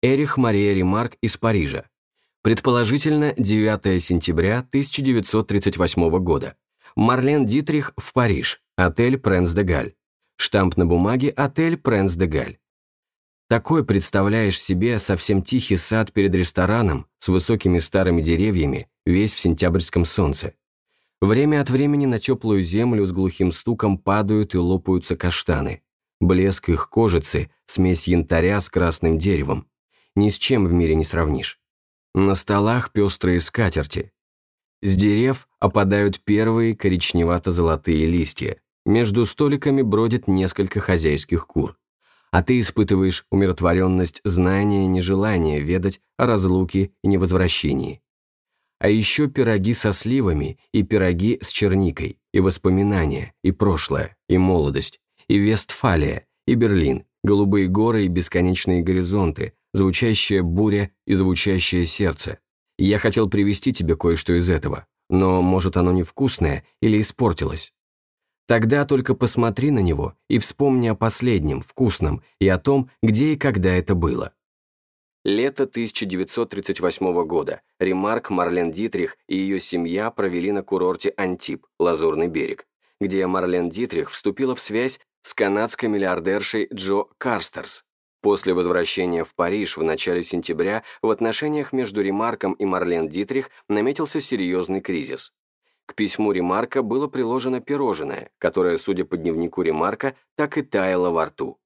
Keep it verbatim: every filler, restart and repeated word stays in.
Эрих Мария Ремарк из Парижа. Предположительно, девятого сентября тысяча девятьсот тридцать восьмого года. Марлен Дитрих в Париж, отель Пренс де Галь. Штамп на бумаге отель Пренс де Галь. Такой представляешь себе совсем тихий сад перед рестораном с высокими старыми деревьями, весь в сентябрьском солнце. Время от времени на теплую землю с глухим стуком падают и лопаются каштаны. Блеск их кожицы, смесь янтаря с красным деревом. Ни с чем в мире не сравнишь. На столах пестрые скатерти. С дерев опадают первые коричневато-золотые листья. Между столиками бродит несколько хозяйских кур. А ты испытываешь умиротворенность знания и нежелания ведать о разлуке и невозвращении. А еще пироги со сливами и пироги с черникой, и воспоминания, и прошлое, и молодость, и Вестфалия, и Берлин, голубые горы и бесконечные горизонты, звучащая буря и звучащее сердце. И я хотел привезти тебе кое-что из этого, но, может, оно невкусное или испортилось. Тогда только посмотри на него и вспомни о последнем, вкусном, и о том, где и когда это было. Лето тысяча девятьсот тридцать восьмого года. Ремарк, Марлен Дитрих и ее семья провели на курорте Антиб, Лазурный берег, где Марлен Дитрих вступила в связь с канадской миллиардершей Джо Карстерс. После возвращения в Париж в начале сентября в отношениях между Ремарком и Марлен Дитрих наметился серьезный кризис. К письму Ремарка было приложено пирожное, которое, судя по дневнику Ремарка, так и таяло во рту.